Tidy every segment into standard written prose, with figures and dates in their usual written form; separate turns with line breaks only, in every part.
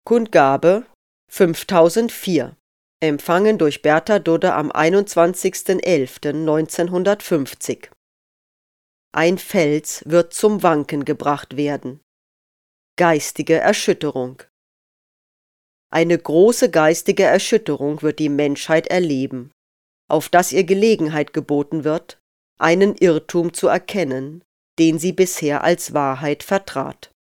Kundgabe 5004, empfangen durch Bertha Dudde am 21.11.1950. Ein Fels wird zum Wanken gebracht werden. Geistige Erschütterung. Eine große geistige Erschütterung wird die Menschheit erleben, auf dass ihr Gelegenheit geboten wird, einen Irrtum zu erkennen, den sie bisher als Wahrheit vertrat.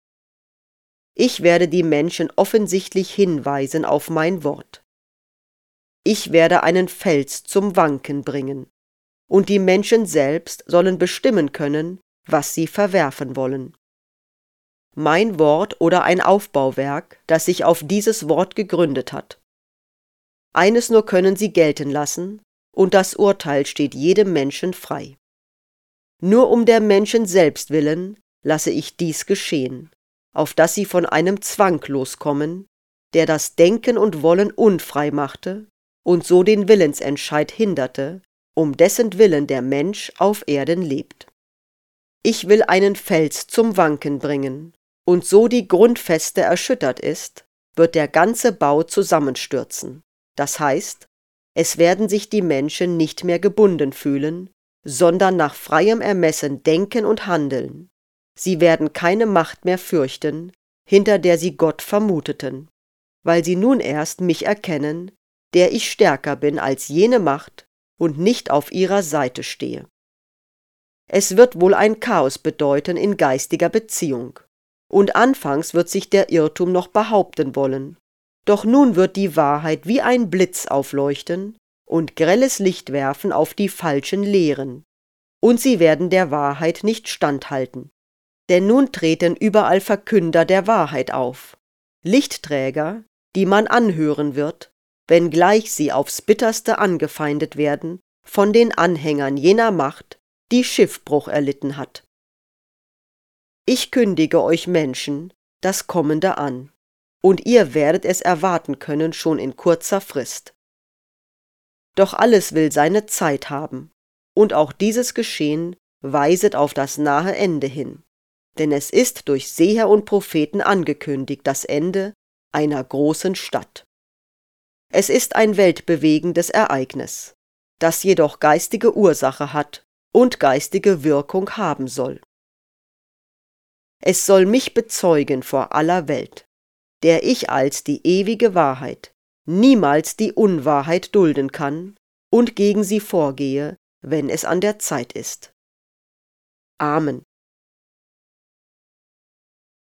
Ich werde die Menschen offensichtlich hinweisen auf mein Wort. Ich werde einen Fels zum Wanken bringen, und die Menschen selbst sollen bestimmen können, was sie verwerfen wollen. Mein Wort oder ein Aufbauwerk, das sich auf dieses Wort gegründet hat. Eines nur können sie gelten lassen, und das Urteil steht jedem Menschen frei. Nur um der Menschen selbst willen lasse ich dies geschehen, auf dass sie von einem Zwang loskommen, der das Denken und Wollen unfrei machte und so den Willensentscheid hinderte, um dessen Willen der Mensch auf Erden lebt. Ich will einen Fels zum Wanken bringen, und so die Grundfeste erschüttert ist, wird der ganze Bau zusammenstürzen. Das heißt, es werden sich die Menschen nicht mehr gebunden fühlen, sondern nach freiem Ermessen denken und handeln. Sie werden keine Macht mehr fürchten, hinter der sie Gott vermuteten, weil sie nun erst mich erkennen, der ich stärker bin als jene Macht und nicht auf ihrer Seite stehe. Es wird wohl ein Chaos bedeuten in geistiger Beziehung, und anfangs wird sich der Irrtum noch behaupten wollen, doch nun wird die Wahrheit wie ein Blitz aufleuchten und grelles Licht werfen auf die falschen Lehren, und sie werden der Wahrheit nicht standhalten. Denn nun treten überall Verkünder der Wahrheit auf, Lichtträger, die man anhören wird, wenngleich sie aufs bitterste angefeindet werden von den Anhängern jener Macht, die Schiffbruch erlitten hat. Ich kündige euch Menschen das Kommende an, und ihr werdet es erwarten können schon in kurzer Frist. Doch alles will seine Zeit haben, und auch dieses Geschehen weiset auf das nahe Ende hin, denn es ist durch Seher und Propheten angekündigt das Ende einer großen Stadt. Es ist ein weltbewegendes Ereignis, das jedoch geistige Ursache hat und geistige Wirkung haben soll. Es soll mich bezeugen vor aller Welt, der ich als die ewige Wahrheit niemals die Unwahrheit dulden kann und gegen sie vorgehe, wenn es an der Zeit ist. Amen.